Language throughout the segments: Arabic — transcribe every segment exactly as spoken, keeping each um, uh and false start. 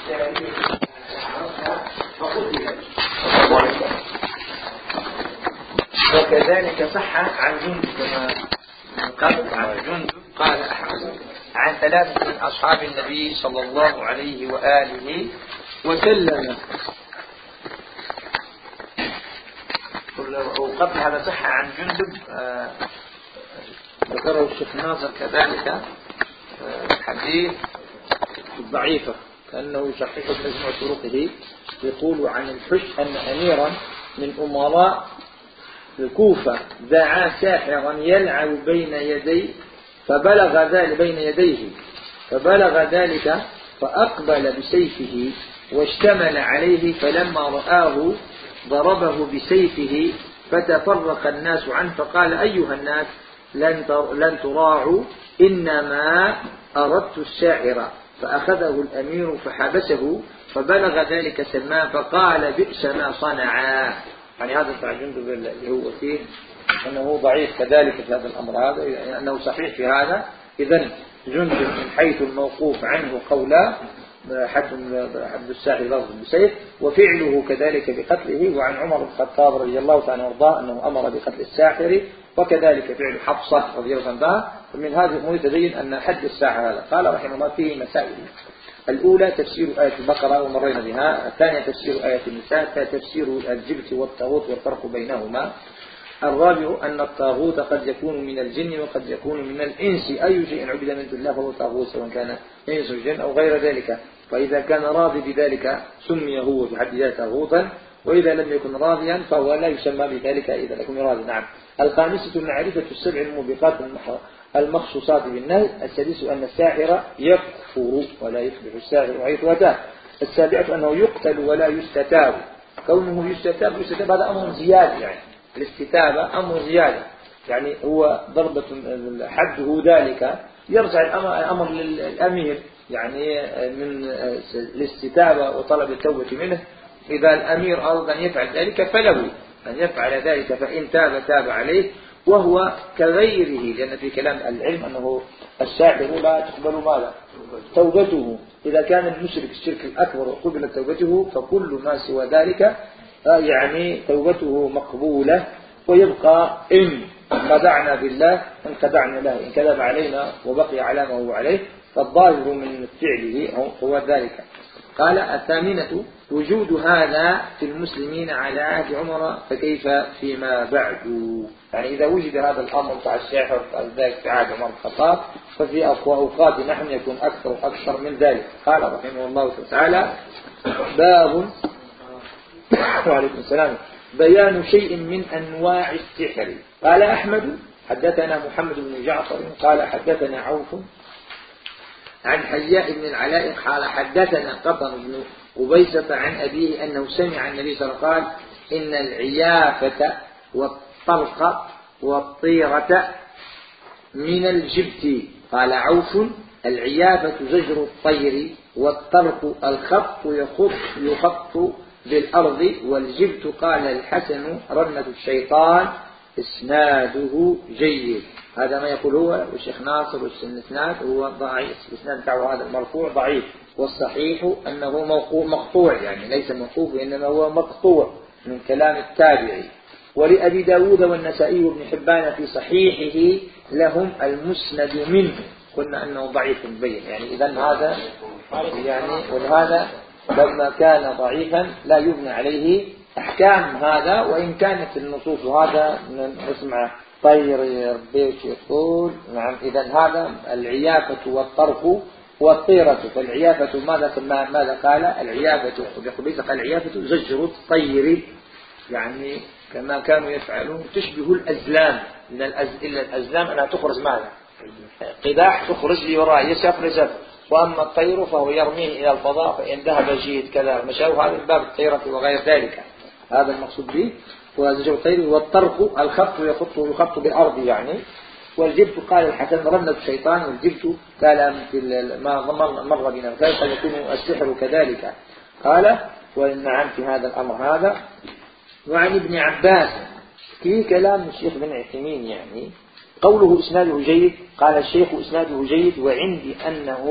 وكذلك صح عن جندب كما قال عن جندب قال أحمد عن ثلاثة من أصحاب النبي صلى الله عليه وآله وسلم. وقبل هذا صح عن جندب آه ذكره الشيخ ناصر كذلك حديث ضعيفة كأنه يصحح مجموع طرقه. يقول عن الحش أن أميرا من أمراء الكوفة دعا ساحرا يلعب بين يديه فبلغ ذلك بين يديه فبلغ ذلك فأقبل بسيفه واشتمل عليه فلما رآه ضربه بسيفه فتفرق الناس عنه فقال أيها الناس لن تراعوا إنما أردت الشاعر. فأخذه الأمير فحبسه فبلغ ذلك سلمان فقال بئس ما صنعا. يعني هذا بتاع جندب اللي هو فيه أنه ضعيف كذلك في هذا الأمر هذا يعني أنه صحيح في هذا. إذن جندب من حيث الموقوف عنه قولا حد حد الساحر ضرب بسيف وفعله كذلك بقتله. وعن عمر بن الخطاب رضي الله تعالى وارضاه أنه أمر بقتل الساحر وكذلك فعل حفصة رضي الله عنها. ومن هذه الأمور تبين أن حد الساحر هذا. قال رحمه الله فيه مسائل. الأولى تفسير آية البقرة ومرينا بها. الثانية تفسير آية النساء. الثالثة تفسير الجبت والطاغوت والفرق بينهما. الرابع أن الطاغوت قد يكون من الجن وقد يكون من الإنس. أي شيء عبد من دون الله فهو طاغوت سواء كان إنس الجن أو غير ذلك. فإذا كان راضي بذلك سمي هو في حد ذاته طاغوتا وإذا لم يكن راضيا فهو لا يسمى بذلك إذا لم يكن راضي. نعم. الخامسة معرفة السبع الموبقات المخصوصات بالنهي. السادس أن الساحر يكفر ولا يصبح الساحر حيث أتاه. السابعة أنه يقتل ولا يستتاب. كونه يستتاب يستتاب هذا أمر زيادة يعني الاستتابة أمر زيادة يعني هو ضربة حده ذلك يرجع الأمر للأمير يعني من الاستتابة وطلب التوبة منه. إذا الأمير أراد أن يفعل ذلك فله أن يفعل ذلك فإن تاب تاب عليه وهو كغيره. لأن في كلام العلم أنه الساحر لا تقبل ماذا توبته. إذا كان المشرك الشرك الأكبر وقبل توبته فكل ما سوى ذلك يعني توبته مقبولة. ويبقى إن خدعنا بالله إن خدعنا له إن كذب علينا وبقي على ما هو عليه فالظاهر من فعله هو ذلك. قال الثامنة وجود هذا في المسلمين على عهد عمر فكيف فيما بعد. يعني إذا وجد هذا الأمر بتاع الساحر ذلك في عهد عمر الخطاب ففي أوقات نحن يكون أكثر وأكثر من ذلك. قال رحمه الله تعالى باب وعليكم السلام بيان شيء من أنواع السحر. قال أحمد حدثنا محمد بن جعفر قال حدثنا عوف عن حياء بن العلاء قال حدثنا قطن بن قبيسة عن أبيه أنه سمع النبي صلى الله عليه وسلم قال إن العيافة والطلق والطيرة من الجبت. قال عوف العيافة زجر الطير والطلق الخط يخط يخط بالأرض والجبت قال الحسن رنة الشيطان اسناده جيد. هذا ما يقول هو والشيخ ناصر والسنسناد هو ضعيف. الاسناد بتاعه هذا المرفوع ضعيف والصحيح أنه مقطوع يعني ليس موقوف وإنما هو مقطوع من كلام التابعي. ولأبي داود والنسائي وابن حبان في صحيحه لهم المسند منه قلنا أنه ضعيف بين يعني إذن هذا يعني ولهذا لما كان ضعيفا لا يبنى عليه أحكام هذا. وإن كانت النصوص هذا نسمع طير ربيش يقول نعم. إذن هذا العيافة والطرق والطيرة. فالعيافة ماذا ماذا قال العيافة قال العيافة زجر الطير يعني كما كانوا يفعلون تشبه الأزلام. إن الأزلام أنها تخرج ماذا قداح تخرج لي وراء يسف لسف. وأما الطير فهو يرميه إلى الفضاء فإن ذهب جيد كذا مشاو. هذا الباب الطيرة وغير ذلك هذا المقصود به وزجر الطير. والطرق الخط يخط يخط بالأرض يعني. والجبت قال الحسن رنة الشيطان. والجبت قال مثل ما مر بنا قد يكون السحر كذلك. قال ونعم في هذا الأمر هذا. وعن ابن عباس في كلام الشيخ بن عثيمين يعني قوله إسناده جيد. قال الشيخ إسناده جيد وعندي أنه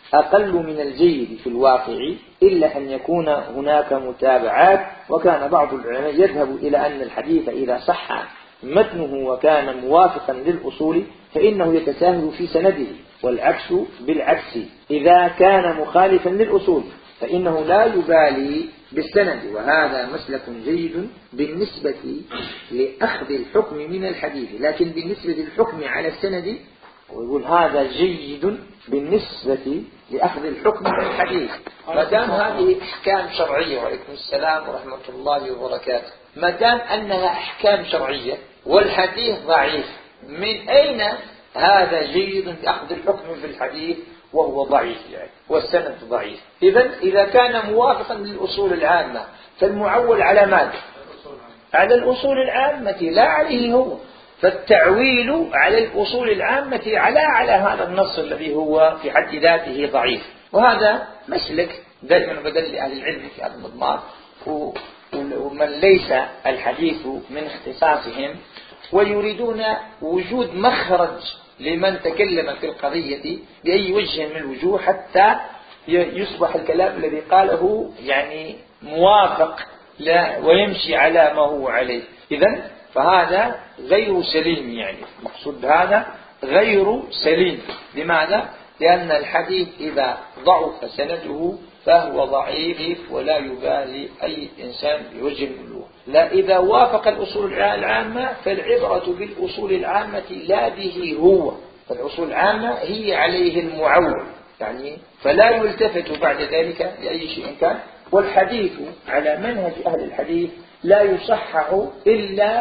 أقل من الجيد في الواقع إلا أن يكون هناك متابعات. وكان بعض العلماء يذهب إلى أن الحديث إذا صح متنه وكان موافقا للأصول فإنه يتساهل في سنده، والعكس بالعكس إذا كان مخالفا للأصول فإنه لا يبالي بالسند. وهذا مسلك جيد بالنسبة لأخذ الحكم من الحديث، لكن بالنسبة للحكم على السند ويقول هذا جيد بالنسبة لأخذ الحكم من الحديث. ما دام هذه أحكام شرعية، وعليكم السلام ورحمة الله وبركاته، ما دام أنها أحكام شرعية والحديث ضعيف، من أين هذا جيد بأخذ الحكم في الحديث وهو ضعيف يعني والسند ضعيف؟ إذن إذا كان موافقا للأصول العامة فالمعول على ماذا؟ على الأصول العامة لا عليه هو. فالتعويل على الأصول العامة على على هذا النص الذي هو في حد ذاته ضعيف. وهذا مسلك دائما بدل لأهل العلم في هذا المضمار، ومن ليس الحديث من اختصاصهم ويريدون وجود مخرج لمن تكلم في القضية بأي وجه من الوجوه حتى يصبح الكلام الذي قاله يعني موافق لا ويمشي على ما هو عليه. إذن فهذا غير سليم، يعني مقصود هذا غير سليم. لماذا؟ لأن الحديث إذا ضعف سنده فهو ضعيف ولا يبالي أي إنسان بوجه من الوجوه. لا، إذا وافق الأصول العامة فالعبرة بالأصول العامة لا به هو، فالأصول العامة هي عليه المعول يعني، فلا يلتفت بعد ذلك لأي شيء كان. والحديث على منهج أهل الحديث لا يصحح إلا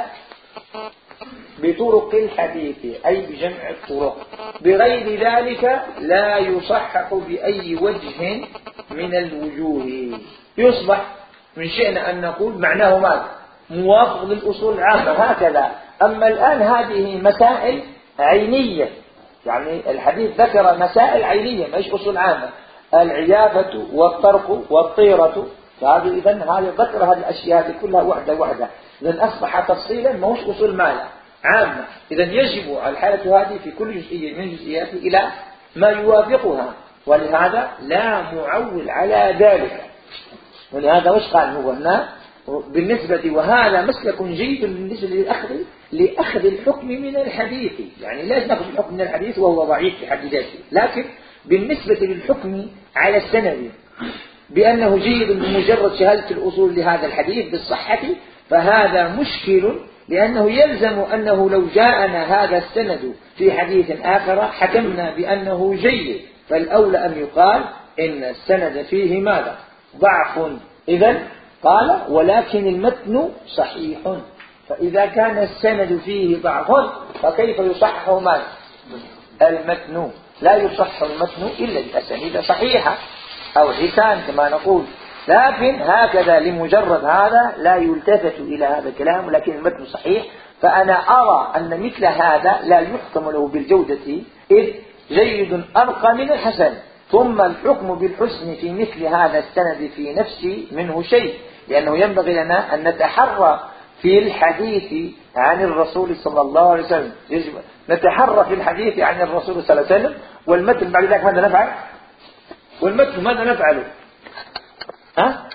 بطرق الحديث أي بجمع الطرق، بغير ذلك لا يصحح بأي وجه من الوجوه. يصبح من شأننا أن نقول معناه ماذا؟ موافق للأصول العامة هكذا. أما الآن هذه مسائل عينية، يعني الحديث ذكر مسائل عينية مش أصول عامة، العيافة والطرق والطيرة، فهذه إذن هذه ذكر هذه الأشياء كلها وحدة وحدة، إذن أصبح تفصيلا ما هوش أصول مالة عامة. إذن يجب الحالة هذه في كل جزئية من جزئياته إلى ما يوافقها، ولهذا لا معول على ذلك. ولهذا وش قال هو هنا بالنسبة، وهذا مسلك جيد بالنسبة للأخذ لأخذ الحكم من الحديث، يعني لا نأخذ الحكم من الحديث وهو ضعيف في حد ذاته، لكن بالنسبة للحكم على السند بأنه جيد بمجرد شهادة الأصول لهذا الحديث بالصحة، فهذا مشكل، لأنه يلزم أنه لو جاءنا هذا السند في حديث آخر حكمنا بأنه جيد، فالأولى أن يقال إن السند فيه ماذا؟ ضعف. إذن قال ولكن المتن صحيح، فإذا كان السند فيه ضعف فكيف يصحح ماذا؟ المتن. لا يصح المتن إلا بأسانيد صحيحة أو حسان كما نقول، لكن هكذا لمجرد هذا لا يلتفت إلى هذا الكلام، لكن المتن صحيح. فأنا أرى أن مثل هذا لا يحكم له بالجودة، إذ جيد أرقى من الحسن، ثم الحكم بالحسن في مثل هذا السند في نفسه منه شيء، لأنه ينبغي لنا أن نتحرى في الحديث عن الرسول صلى الله عليه وسلم، يجب نتحرى في الحديث عن الرسول صلى الله عليه وسلم. والمتن بعد ذلك ماذا نفعل؟ والمتن ماذا نفعل؟ ها؟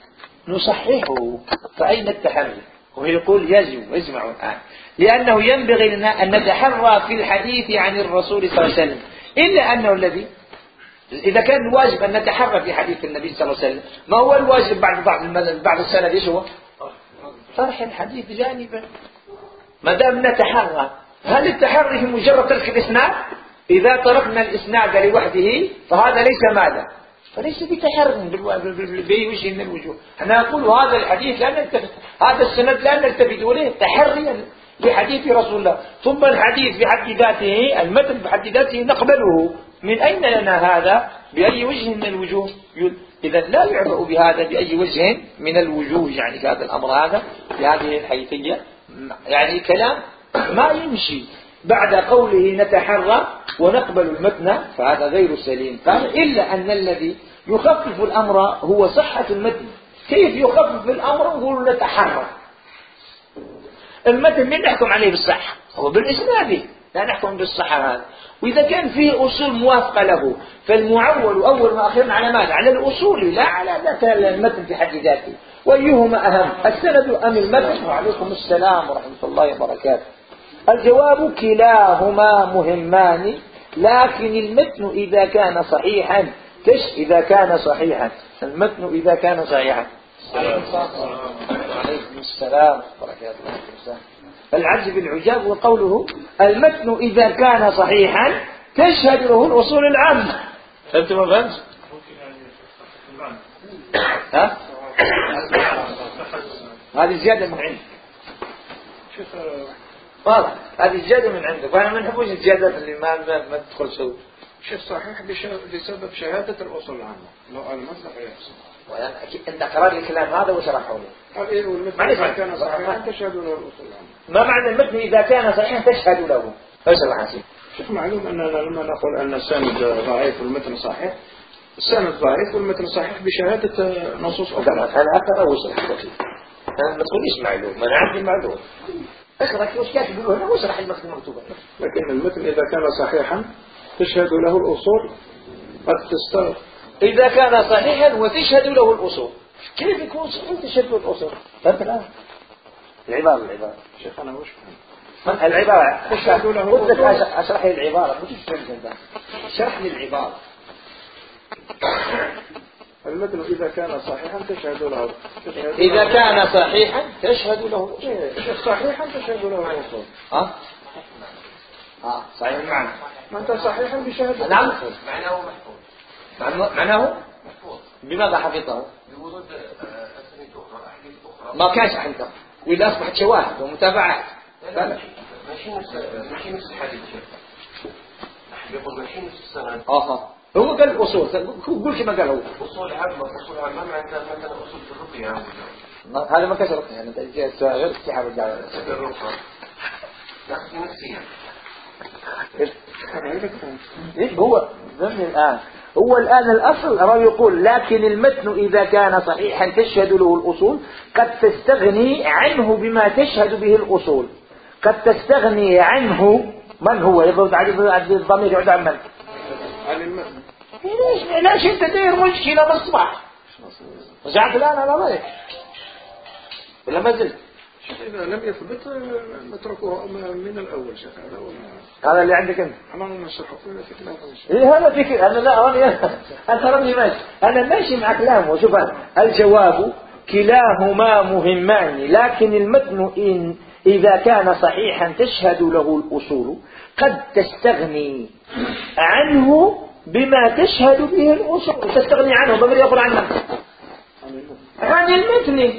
نصححه. فأين التحري؟ ويقول يجب اسمعوا الآن، لأنه ينبغي لنا أن نتحرى في الحديث عن الرسول صلى الله عليه وسلم، إلا أنه الذي إذا كان الواجب أن نتحرى في حديث النبي صلى الله عليه وسلم، ما هو الواجب بعد بعض بعد السنة إيش هو؟ طرح الحديث جانبا. ما دام نتحرى، هل التحري في مجرد ترك الإسناد؟ إذا تركنا الإسناد لوحده فهذا ليس ماذا؟ فليس بتحري بأي وجه من الوجوه. أنا أقول هذا الحديث لا نلتفت، هذا السند لا نلتفت إليه تحريا لحديث رسول الله، ثم الحديث بحد ذاته المتن بحد ذاته نقبله. من أين لنا هذا؟ بأي وجه من الوجوه؟ إذا لا يعبأ بهذا بأي وجه من الوجوه، يعني في هذا الأمر هذا بهذه الحيثية، يعني كلام ما يمشي بعد قوله نتحرى ونقبل المتن، فهذا غير سليم. قال إلا أن الذي يخفف الأمر هو صحة المتن. كيف يخفف الأمر ويقول نتحرى؟ المتن من نحكم عليه بالصحة؟ هو بالإسناد، لا نحكم بالصحة هذا. وإذا كان فيه أصول موافقة له فالمعول أول ما أخيرا على ماذا؟ على الأصول لا على المتن في حد ذاته. وأيهما أهم السند أم المتن؟ وعليكم السلام ورحمة الله وبركاته. الجواب كلاهما مهمان، لكن المتن إذا كان صحيحا تش إذا كان صحيحا المتن إذا كان صحيحا. عليكم السلام ورحمة الله. العجز بالعجاب وقوله المتن إذا كان صحيحا تشهد له الأصول العامة. فهمت ما فهمت؟ ها؟ هذه زيادة من عندك. واضح هذه زيادة من عندك، وأنا ما نحبوش الزيادات اللي ما ما تدخل سوء. شيخ صحيح بسبب شهادة الأصول العامة لو المصدر يحصل. وأنا أكيد أنت قرأت الكلام هذا وشرحه لي. قال إيه والمتن إذا كان صحيحا تشهد له الأصول العامة. ما معنى المتن إذا كان صحيحا تشهد له؟ اشرح حسين. شيخ معلوم أننا لما نقول أن السند ضعيف والمتن صحيح، السند ضعيف والمتن صحيح بشهادة نصوص أخرى. أنا أقرأ واشرح لك. أنا ما تقوليش معلوم، أنا عندي معلوم. اشرح وش كاتب يقولوا هنا واشرح المتن مكتوبة. لكن المتن إذا كان صحيحا تشهد له الأصول قد تستغرب. إذا كان صحيحا وتشهد له الأصول، كيف يكون صحيح تشهد له الأصول؟ فهمت الآن؟ العبارة العبارة. شيخ أنا وش فهمت؟ العبارة تشهد له. قلت أشرح لي العبارة، مش تفهم. شرح لي العبارة. المتن إذا كان صحيحا تشهد له. إذا كان صحيحا تشهد له. صحيحا تشهد له الأصول. ها؟ ها صحيح المعنى. ما أنت صحيحا بشهادة. نعم. معناه محفوظ. معناه بماذا حفظه؟ بوجود أسانيد أخرى أحاديث أخرى. ما كانش حفظه وإلا أصبحت شواهد ومتابعات. لا ماشي نفس ماشي نفس الحديث. يقول ماشي نفس السند. آه هو قال الأصول. قول كما قال هو. أصول عامة أصول عامة معناتها مثلا أصول في الرقية. هذا ما كانش رقية يعني أنت غير استحاب الدعوة. الرقية. لكن نفسيا. إيش هو ضمن الآن هو الآن الأصل الراوي يقول لكن المتن إذا كان صحيحا تشهد له الأصول قد تستغني عنه بما تشهد به الأصول. قد تستغني عنه من هو يضرب عليه الضمير يعود عن من؟ عن المتن. ليش ليش أنت داير مشكلة بالصباح رجعت الآن على رأيك ولا ما زلت؟ إذا لم يثبت نتركه من الأول شيخ. هذا اللي عندك أنت. أنا نشرحه في كلام. إيه هذا فكر. أنا لا أنا أنت ربي ماشي. أنا ماشي مع كلامه. وشوف الجواب كلاهما مهمان، لكن المتن إن إذا كان صحيحا تشهد له الأصول قد تستغني عنه بما تشهد به الأصول. تستغني عنه ضمير يقول عن من؟ عن المتن.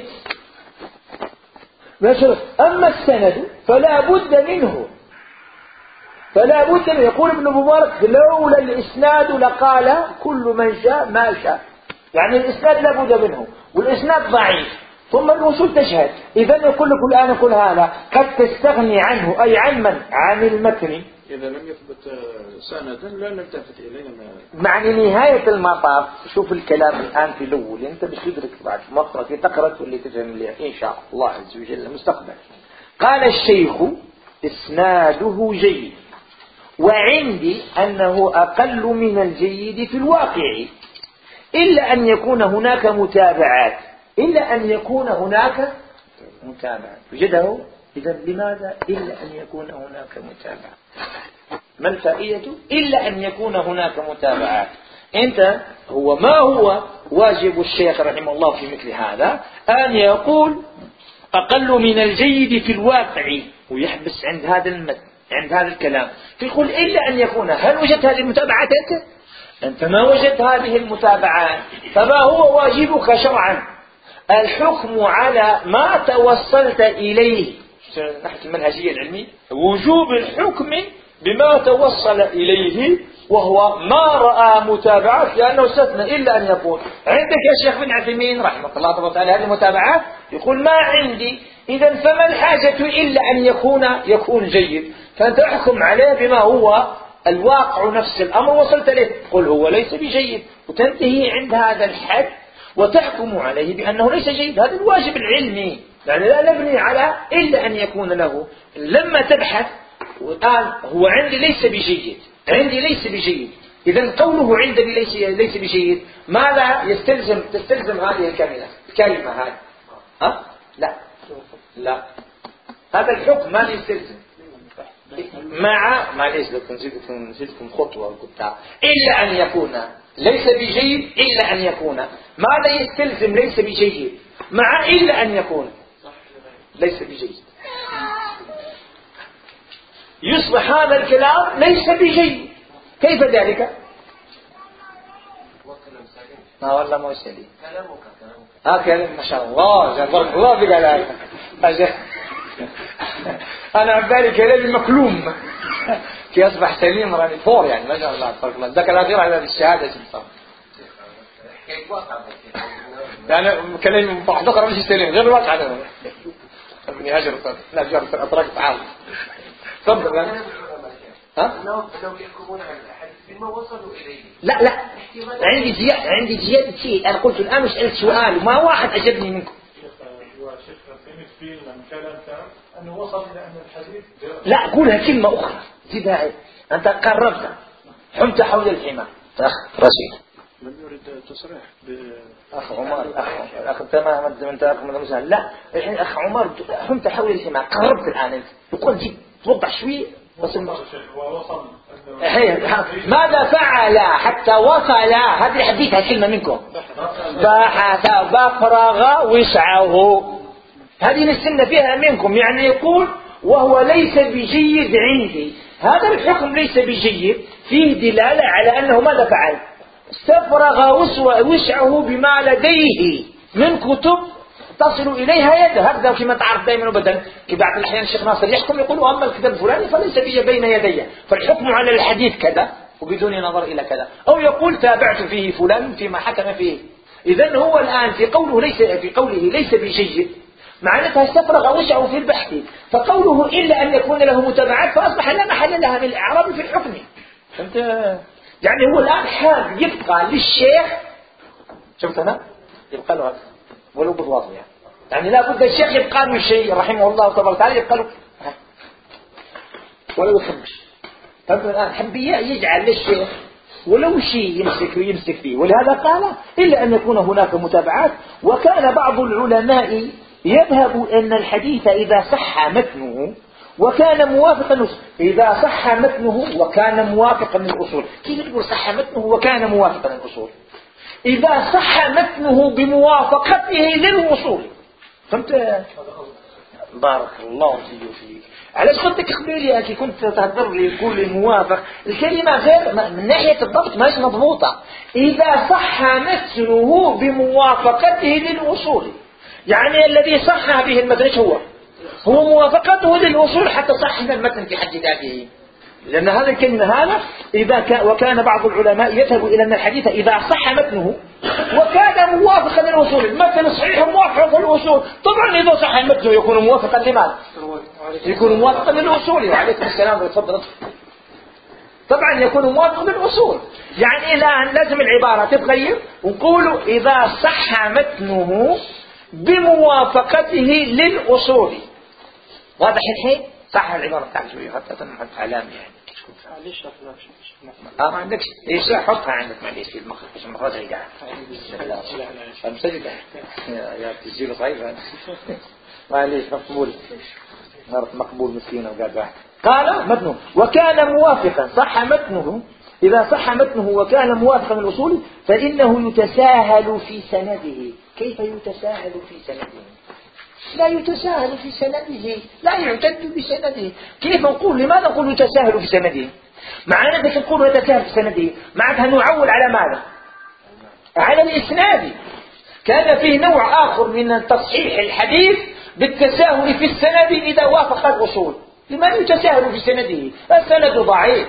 مثلا أما السند فلا بد منه فلا بد منه. يقول ابن مبارك لولا الإسناد لقال كل من شاء ما شاء. يعني الإسناد لا بد منه والإسناد ضعيف ثم الوصول تشهد. إذا يقول لك الآن يقول هذا قد تستغني عنه أي عن من؟ عن المتن. إذا لم يثبت سندا لا نلتفت إليه. معني نهاية المطاف شوف الكلام الآن في الأول أنت مش تدرك بعد مقرأ في تقرأ واللي تفهم لي إن شاء الله عز وجل المستقبل. قال الشيخ إسناده جيد وعندي أنه أقل من الجيد في الواقع إلا أن يكون هناك متابعات إلا أن يكون هناك متابعات وجده. إذا لماذا إلا أن يكون هناك متابعة؟ ما الفائدة إلا أن يكون هناك متابعات؟ أنت هو ما هو واجب الشيخ رحمه الله في مثل هذا أن يقول أقل من الجيد في الواقع ويحبس عند هذا المد عند هذا الكلام فيقول إلا أن يكون. هل وجدت هذه المتابعات أنت؟ أنت ما وجدت هذه المتابعات فما هو واجبك شرعا؟ الحكم على ما توصلت إليه. ناحية المنهجية العلمية وجوب الحكم بما توصل إليه وهو ما رأى متابعات لأنه استثنى إلا أن يكون. عندك يا شيخ بن عثيمين رحمه الله تعالى هذه المتابعات يقول ما عندي. إذا فما الحاجة إلا أن يكون يكون جيد فأنت أحكم عليه بما هو الواقع نفس الأمر وصلت له قل هو ليس بجيد وتنتهي عند هذا الحد وتحكم عليه بأنه ليس جيد. هذا الواجب العلمي يعني لا نبني على إلا أن يكون له. لما تبحث والآن هو عندي ليس بجيد، عندي ليس بجيد، إذا قوله عندي ليس ليس بجيد ماذا يستلزم؟ تستلزم هذه الكلمة الكلمة هذه ها؟ لا لا هذا الحكم ما يستلزم مع معليش لكم نزيدكم نزيدكم خطوة قلتها إلا أن يكون ليس بجيد، إلا أن يكون ماذا يستلزم ليس بجيد مع إلا أن يكون ليس بجيد، يصبح هذا الكلام ليس بجيد. كيف ذلك؟ ما والله ما يسلي كلامك كلامك ها كلام ما شاء الله جبرك الله بقى أنا عبالي كلامي مكلوم كي أصبح سليم راني فور يعني ما شاء الله تبارك الله. ذاك الأخير على الشهادة سبحان يعني كلامي واحد أخرى مش سليم غير الواقع هذا ابني هاجر لا جرت الأطراق تعاون تفضل. ها؟ لو يحكمون على الأحاديث بما وصلوا إليه. لا لا عندي زيادة عندي زيادة شيء. أنا قلت الآن مش سألت سؤال وما واحد أجبني منكم. شيخ فهمت فيه من كلام أنه وصل إلى أن الحديث لا قولها كلمة أخرى زيدها أنت قربت حمت حول الحمى. أخ رشيد من يريد التصريح أخ عمر أخ أخ تمام أنت أخ من المسألة لا الحين أخ عمر حمت حول الحمى قربت الآن أنت يقول جيب توضح شوي بس ماذا فعل حتى وصل هذه حديثها كلمة منكم بحث بفرغ وسعه هذه نستنى فيها منكم يعني يقول وهو ليس بجيد عندي. هذا الحكم ليس بجيد فيه دلالة على أنه ماذا فعل؟ استفرغ وسعه بما لديه من كتب تصل إليها يده. هذا كما تعرف دائما وبدل كي بعض الأحيان الشيخ ناصر يحكم يقول أما الكتاب الفلاني فليس بي بين يدي فالحكم على الحديث كذا وبدون نظر إلى كذا، أو يقول تابعت فيه فلان فيما حكم فيه. إذن هو الآن في قوله ليس في قوله ليس بجيد معناتها استفرغ وسعه في البحث، فقوله إلا أن يكون له متابعات فأصبح لا محل لها من الإعراب في الحكم. فهمت؟ يعني هو الآن حال يبقى للشيخ شفت أنا يبقى له ولو بالواضح يعني. يعني لا بد الشيخ يبقى له شيء رحمه الله تبارك وتعالى يبقى له ولو يخمش. فهمت الآن حبية يجعل للشيخ ولو شيء يمسك ويمسك فيه. ولهذا قال إلا أن يكون هناك متابعات. وكان بعض العلماء يذهب أن الحديث إذا صح متنه وكان موافقا إذا صح متنه وكان موافقا للأصول. كيف تقول صح متنه وكان موافقا للأصول؟ إذا صح متنه بموافقته للأصول. فهمت؟ بارك الله فيك. علاش قلتك خبيري يا أخي كنت تهدر لي تقول لي موافق الكلمة غير من ناحية الضبط ماش مضبوطة. إذا صح متنه بموافقته للأصول يعني الذي صح به المتن هو هو موافقته للأصول حتى صح المتن في حد ذاته. لأن هذا الكلمة هذا إذا كان وكان بعض العلماء يذهب إلى أن الحديث إذا صح متنه وكان موافقا للأصول المتن صحيح موافق للأصول. طبعا إذا صح متنه يكون موافقا لماذا؟ يكون موافقا للأصول. وعليكم السلام وتفضل. طبعا يكون موافق للأصول. يعني الآن لازم العبارة تتغير ونقول إذا صح متنه بموافقته للأصول. واضح الحين؟ صح العبارة بتاعك شوية حتى تنحط علامة يعني ليش اه ما عندكش ايش حطها عندك معليش في المخرج عشان المخرج يقع المسجد يا يا تسجيل صحيح معليش مقبول مقبول مسكين وقاعد واحد. قال متنه وكان موافقا صح متنه إذا صح متنه وكان موافقا للأصول فإنه يتساهل في سنده. كيف يتساهل في سنده؟ لا يتساهل في سنده لا يعتد بسنده. كيف نقول لماذا نقول يتساهل في سنده؟ معنى ذلك نقول يتساهل في سنده معناتها نعول على ماذا؟ على الإسناد. كان فيه نوع آخر من تصحيح الحديث بالتساهل في السند إذا وافق الأصول. لماذا يتساهل في سنده؟ السند ضعيف.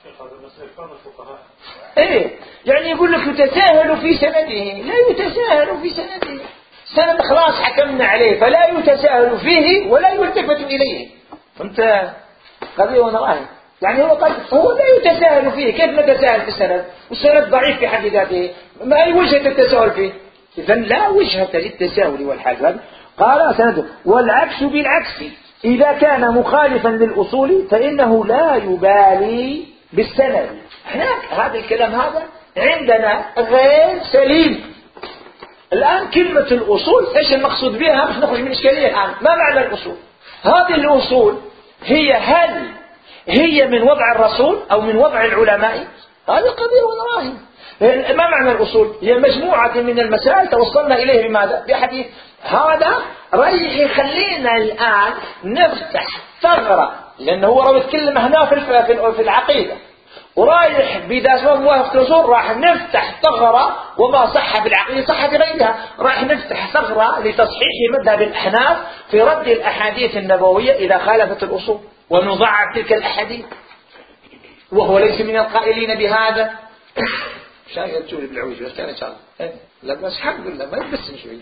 ايه يعني يقول لك يتساهل في سنده لا يتساهل في سنده. سند خلاص حكمنا عليه فلا يتساهل فيه ولا يلتفت إليه. فهمت قضية ونراهن يعني هو قد هو لا يتساهل فيه. كيف نتساهل في السند والسند ضعيف في حد ذاته؟ ما أي وجهة التساهل فيه؟ إذن لا وجهة للتساهل والحال. قال سنده والعكس بالعكس إذا كان مخالفا للأصول فإنه لا يبالي بالسند. هناك هذا الكلام هذا عندنا غير سليم. الآن كلمة الأصول إيش المقصود بها؟ مش نخرج من إشكالية الآن. ما معنى الأصول؟ هذه الأصول هي هل هي من وضع الرسول أو من وضع العلماء؟ هذه قضية ونراهن. ما معنى الأصول؟ هي مجموعة من المسائل توصلنا إليه بماذا؟ بحديث. هذا رايح يخلينا الآن نفتح ثغرة، لأنه هو راه يتكلم هنا في العقيدة، ورايح بداسة موافقة الأصول راح نفتح ثغرة، وما صح بالعقيدة صح بغيرها. راح نفتح ثغرة لتصحيح مذهب الأحناف في رد الأحاديث النبوية إذا خالفت الأصول، ونضعف تلك الأحاديث، وهو ليس من القائلين بهذا. شايف تقول بالعوج بس كان شاء الله لا بس الحمد لله ما يبسم شوي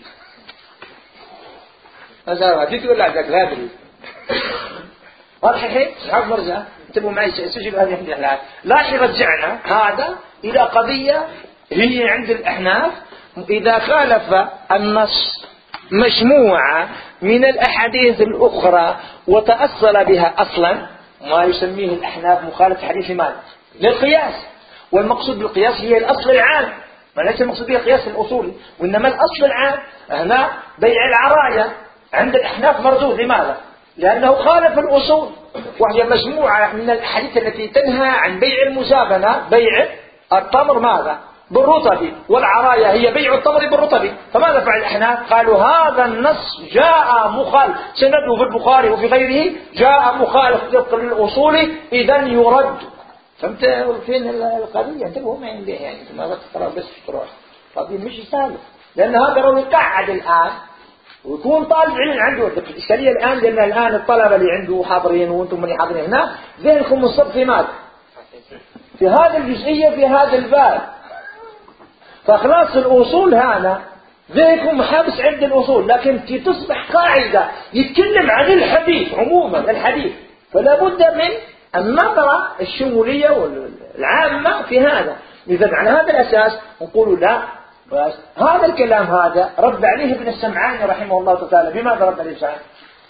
هذا جيت ولا عندك هذه واضح الحين. صحاب مرجع انتبهوا معي سجلوا هذه الحلقات. لاحظ رجعنا هذا إلى قضية هي عند الأحناف إذا خالف النص مجموعة من الأحاديث الأخرى وتأصل بها أصلا، ما يسميه الأحناف مخالف حديث مال للقياس. والمقصود بالقياس هي الأصل العام، ما ليس المقصود به القياس الأصولي، وإنما الأصل العام. هنا بيع العرايا عند الأحناف مردود. لماذا؟ لأنه خالف الأصول، وهي مجموعة من الأحاديث التي تنهى عن بيع المزابنة، بيع التمر ماذا؟ بالرطب، والعرايا هي بيع التمر بالرطب. فماذا فعل الأحناف؟ قالوا هذا النص جاء مخالف، سنده في البخاري وفي غيره جاء مخالف للأصول، إذن يرد. فهمت فين القضية؟ انتبهوا معي به يعني ما تقرأ بس في تروح قضية مش سهلة، لأن هذا لو يقعد الآن ويكون طالب علم عنده الإشكالية الآن، لأن الآن الطلبة اللي عنده حاضرين وأنتم من حاضرين هنا ذهنكم مصب في ماذا؟ في هذه الجزئية في هذا الباب. فخلاص الأصول هنا ذهنكم حابس عند الأصول، لكن كي تصبح قاعدة يتكلم عن الحديث عموما الحديث، فلا بد من النظرة الشمولية والعامة في هذا. إذا على هذا الأساس نقول لا، بس هذا الكلام هذا رد عليه ابن السمعاني رحمه الله تعالى. بماذا رد عليه السمعاني؟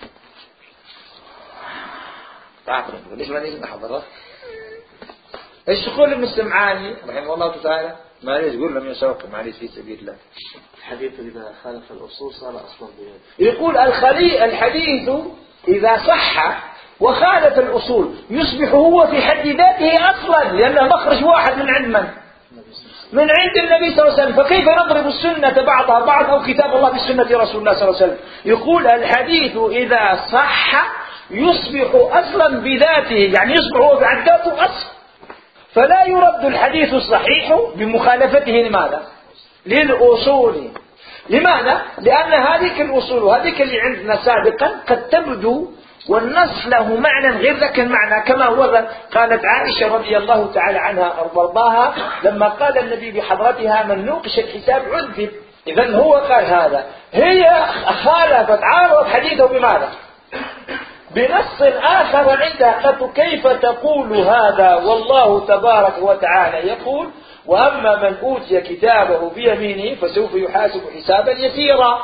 تعرف ليش ما نيجي نحضره؟ ايش يقول ابن السمعاني رحمه الله تعالى؟ ما ليش يقول لم يسوق معليش في سبيل الله. الحديث إذا خالف الأصول صار أصلا بيد. يقول الخلي الحديث إذا صح وخالف الأصول يصبح هو في حد ذاته أصلا، لأنه مخرج واحد من عند من؟ من عند النبي صلى الله عليه وسلم. فكيف نضرب السنة بعضها بعض أو كتاب الله بسنة رسول الله صلى الله عليه وسلم؟ يقول الحديث إذا صح يصبح أصلا بذاته، يعني يصبح هو بعد ذاته أصل، فلا يرد الحديث الصحيح بمخالفته. لماذا؟ للأصول. لماذا؟ لأن هذه الأصول وهذه اللي عندنا سابقا قد تبدو والنص له معنى غير ذاك المعنى، كما هو قالت عائشة رضي الله تعالى عنها وارضاها لما قال النبي بحضرتها من نوقش الحساب عذب. إذن هو قال هذا، هي خالفت عارض حديثه بماذا؟ بنص آخر عندها. قالت كيف تقول هذا والله تبارك وتعالى يقول وأما من أوتي كتابه بيمينه فسوف يحاسب حسابا يسيرا.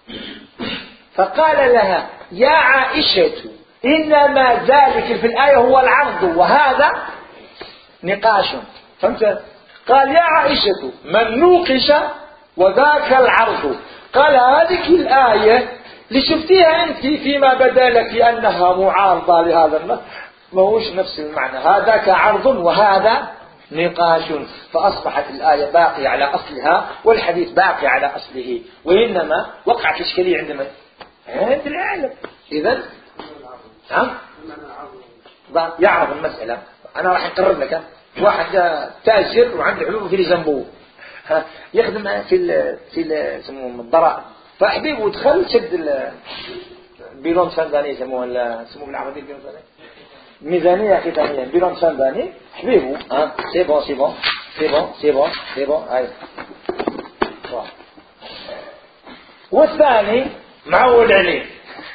فقال لها يا عائشة إنما ذلك في الآية هو العرض وهذا نقاش. فهمت؟ قال يا عائشة من نوقش وذاك العرض. قال هذه الآية لشفتيها أنت فيما بدا لك أنها معارضة لهذا النص، ما هوش نفس المعنى، هذاك عرض وهذا نقاش. فأصبحت الآية باقية على أصلها والحديث باقي على أصله، وإنما وقعت إشكالية عند من؟ عند العالم. إذن نعم يعرف المسألة. أنا راح أقرب لك واحد تاجر وعنده علوم في الزنبور يخدم في ال في ال يسموه الضرائب، فحبيبه دخل شد البيلون سنداني يسموه يسموه بالعربي البيلون سنداني ميزانية ختامية بيلون سنداني حبيبه ها سي بون سي بون سي بون سي بون سي بون هاي. والثاني معول عليه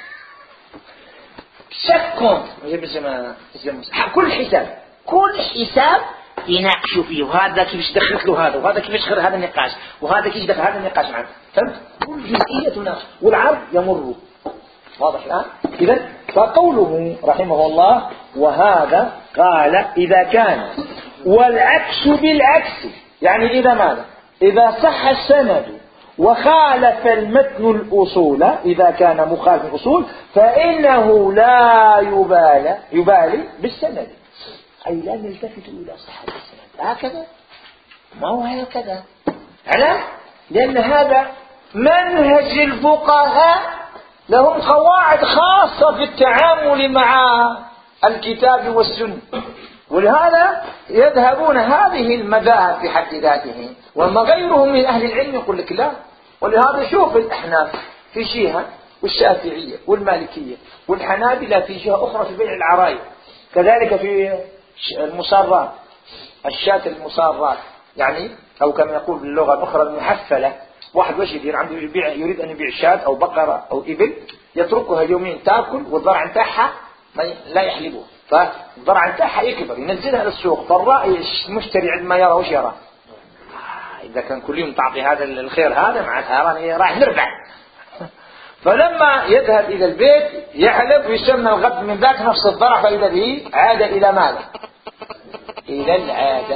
شك كونت كل حساب كل حساب يناقشوا فيه، وهذا كيفاش دخلت له هذا وهذا كيفاش خير هذا النقاش وهذا كيفاش دخل هذا النقاش معه. فهمت؟ كل جزئية تناقش والعرض يمر. واضح الآن؟ إذا فقوله رحمه الله وهذا قال إذا كان والعكس بالعكس، يعني إذا ماذا؟ إذا صح السند وخالف المتن الأصول، إذا كان مخالف الأصول فإنه لا يبالي, يبالي بالسند، أي لا نلتفت إلى صحة السند. هكذا ما هو هكذا، على لأن هذا منهج الفقهاء، لهم قواعد خاصة في التعامل مع الكتاب والسنة، ولهذا يذهبون هذه المذاهب في حد ذاته. وما غيرهم من أهل العلم يقول لك لا. ولهذا شوف الأحناف في جهة، والشافعية والمالكية والحنابلة في جهة أخرى في بيع العراية، كذلك في المصارات، الشاة المصارات، يعني أو كما يقول باللغة الأخرى المحفلة. واحد وش يدير عنده يبيع، يريد أن يبيع شاة أو بقرة أو إبل، يتركها يومين تأكل والضرع نتاعها لا يحلبه، فالضرع نتاعها يكبر ينزلها للسوق، فالرأي المشتري عندما يرى وش يرى؟ إذا كان كل يوم تعطي هذا الخير هذا معناتها راني راح نربح. فلما يذهب إلى البيت يحلب ويسمى الغد من ذاك نفس الضرع، فإذا به عاد إلى ماذا؟ إلى العادة.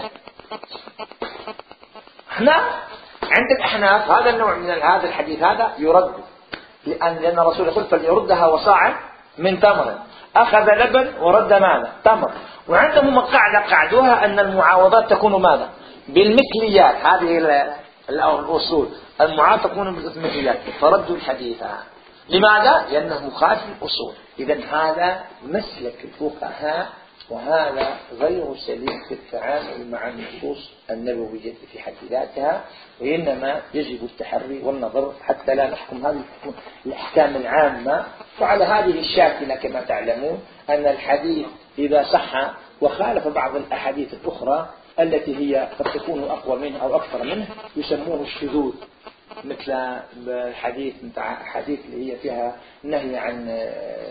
هنا عند الأحناف هذا النوع من هذا الحديث هذا يرد، لأن لأن الرسول يقول فليردها وصاعا من تمر، أخذ لبن ورد ماذا؟ تمر. وعندهم قاعدة قعدوها أن المعاوضات تكون ماذا؟ بالمثليات. هذه الأصول المعاوضة تكون بالمثليات، فردوا الحديث. لماذا؟ لأنه مخالف الأصول. إذن هذا مسلك الفقهاء، وهذا غير سليم في التعامل مع النصوص النبوية في حد ذاتها، وإنما يجب التحري والنظر حتى لا نحكم هذه الأحكام العامة. وعلى هذه الشاكلة كما تعلمون أن الحديث إذا صح وخالف بعض الأحاديث الأخرى التي هي قد تكون أقوى منه أو أكثر منه يسموه الشذوذ، مثل الحديث متاع حديث اللي هي فيها نهي عن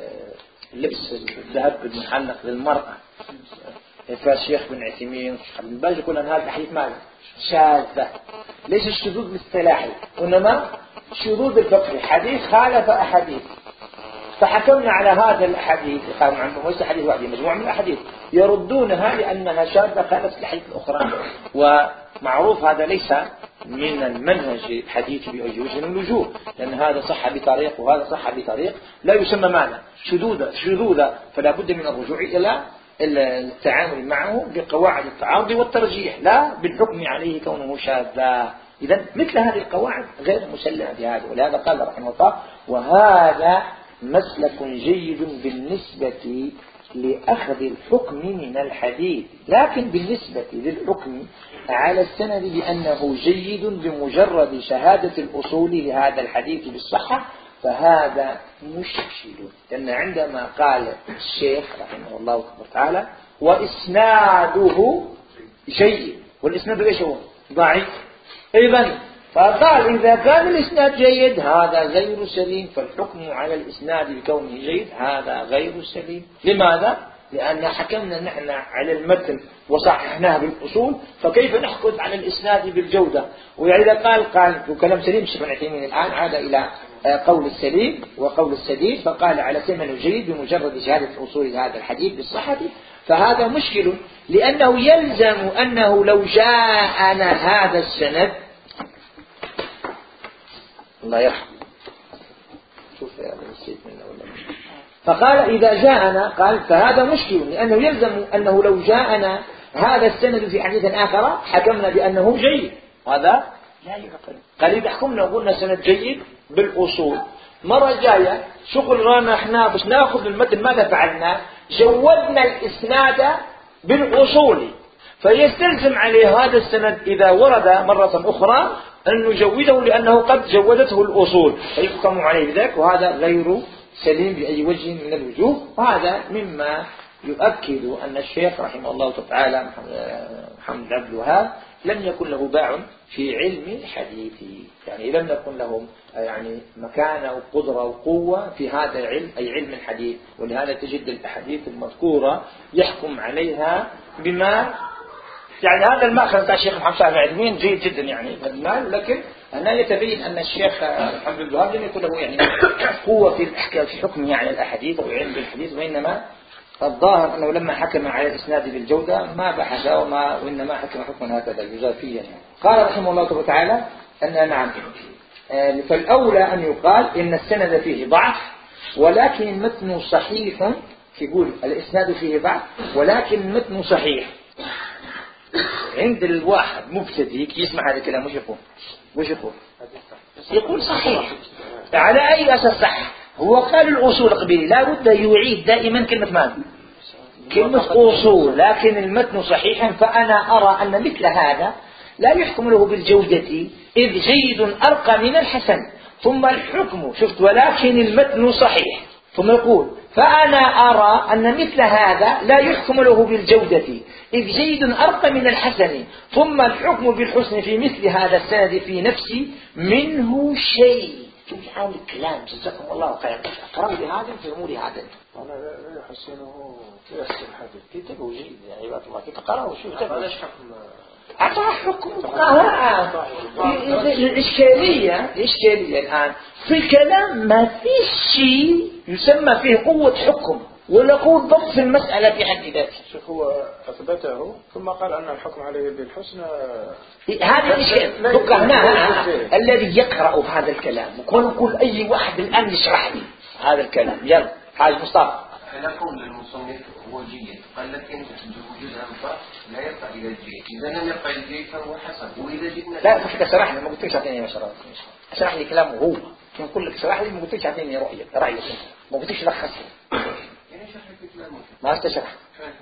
لبس الذهب المحلق للمرأة. فالشيخ بن عثيمين بن باز يقول أن هذا الحديث ماذا؟ شاذة. ليس الشذوذ الاصطلاحي، وإنما شذوذ الفقهي، حديث خالف أحاديث. فحكمنا على هذا الحديث، قالوا عنه ليس حديث واحد، مجموعة من الأحاديث يردونها لأنها شاذة خالفت الحديث الأخرى. ومعروف هذا ليس من المنهج الحديث بأي وجه من الوجوه، لأن هذا صح بطريق وهذا صح بطريق، لا يسمى معنى شذوذا شذوذا فلا بد من الرجوع إلى التعامل معه بقواعد التعارض والترجيح، لا بالحكم عليه كونه شاذا. إذن مثل هذه القواعد غير مسلمة بهذا، ولهذا قال رحمه الله وهذا مسلك جيد بالنسبة لأخذ الحكم من الحديث، لكن بالنسبة للحكم على السند بأنه جيد بمجرد شهادة الأصول لهذا الحديث بالصحة فهذا مشكل. لأن عندما قال الشيخ رحمه الله تعالى وإسناده جيد، والإسناد إيش هو؟ ضعيف. إذن فقال إذا كان الإسناد جيد هذا غير سليم، فالحكم على الإسناد بكونه جيد هذا غير سليم. لماذا؟ لأن حكمنا نحن على المتن وصححناه بالأصول، فكيف نحكم على الإسناد بالجودة؟ وإذا قال قال وكلام سليم الشيخ بن عثيمين الآن عاد إلى قول السليم وقول السديد، فقال على ثمن جيد بمجرد شهادة أصول هذا الحديث بالصحة، فهذا مشكل، لأنه يلزم أنه لو جاءنا هذا السند الله يرحم شوف يا نسيت منه ولا مش. فقال إذا جاءنا قال فهذا مشكل، لأنه يلزم أنه لو جاءنا هذا السند في حديث آخر حكمنا بأنه جيد، هذا لا يعقل. قال إذا حكمنا وقلنا سند جيد بالأصول، مرة جاية شغل رانا احنا بس ناخذ المتن ماذا فعلنا؟ جودنا الإسناد بالأصول، فيستلزم عليه هذا السند إذا ورد مرة أخرى أن نجوده لأنه قد جودته الأصول، فيحكم عليه ذلك، وهذا غير سليم بأي وجه من الوجوه. وهذا مما يؤكد أن الشيخ رحمه الله تعالى محمد عبد الوهاب لم يكن له باع في علم الحديث، يعني لم يكن له يعني مكانة وقدرة وقوة في هذا العلم أي علم الحديث. ولهذا تجد الأحاديث المذكورة يحكم عليها بما يعني هذا المأخذ بتاع الشيخ محمد صالح العثيمين جيد جدا يعني لكن هنا يتبين أن الشيخ محمد بن الوهاب لم يكن له يعني قوة في الأحكام في حكمه على الأحاديث أو علم بالحديث، وإنما الظاهر أنه لما حكم على الإسناد بالجودة ما بحث وما وإنما حكم حكما هكذا جزافيا يعني. قال رحمه الله تعالى أن نعم فالأولى أن يقال إن السند فيه ضعف ولكن المتن صحيح، يقول الإسناد فيه ضعف ولكن المتن صحيح. عند الواحد مبتدئ يسمع هذا الكلام وش يقول؟ وش يقول؟ يقول صحيح. على أي أساس صح؟ هو قال الأصول قبيل لا بد يعيد دائما كلمة ماذا؟ كلمة أصول، لكن المتن صحيح. فأنا أرى أن مثل هذا لا يحكم له بالجودة إذ جيد أرقى من الحسن. ثم الحكم شفت ولكن المتن صحيح، ثم يقول فأنا أرى أن مثل هذا لا يحكم له بالجودة إذ جيد أرقى من الحسن. ثم الحكم بالحسن في مثل هذا السند في نفسي منه شيء. شوف حاول الكلام جزاكم الله خير. أقرأوا لهذا وفهموا لهذا. أنا لا يحسنه في أحسن حديث كتبوا جيد يا عباد الله كيف تقرأوا شو كتبوا؟ هذا حكم أعطى حكم قراءة. الإشكالية الإشكالية الآن في الكلام ما في شيء يسمى فيه قوة حكم ولا قوة ضبط في المسألة في حد ذاته. شوف هو أثبته ثم قال أن الحكم عليه بالحسنى. هذا الإشكال بقى هنا الذي يقرأ هذا الكلام وكل كل أي واحد الآن يشرح لي هذا الكلام. يلا حاج مصطفى. على قول المصنف هو جيد، قال لكن وجود أنفاق لا يرفع إلى الجيد، إذا لم يرفع إلى الجيد فهو حسن. وإذا جبنا لا مش شرح لي ما قلت لك أعطيني يا شرف شرح لي كلامه هو كان كل لك شرح لي ما قلت لك أعطيني رأيك رأيك ما قلت لك لخص يعني شرح في كلامه ما استشرح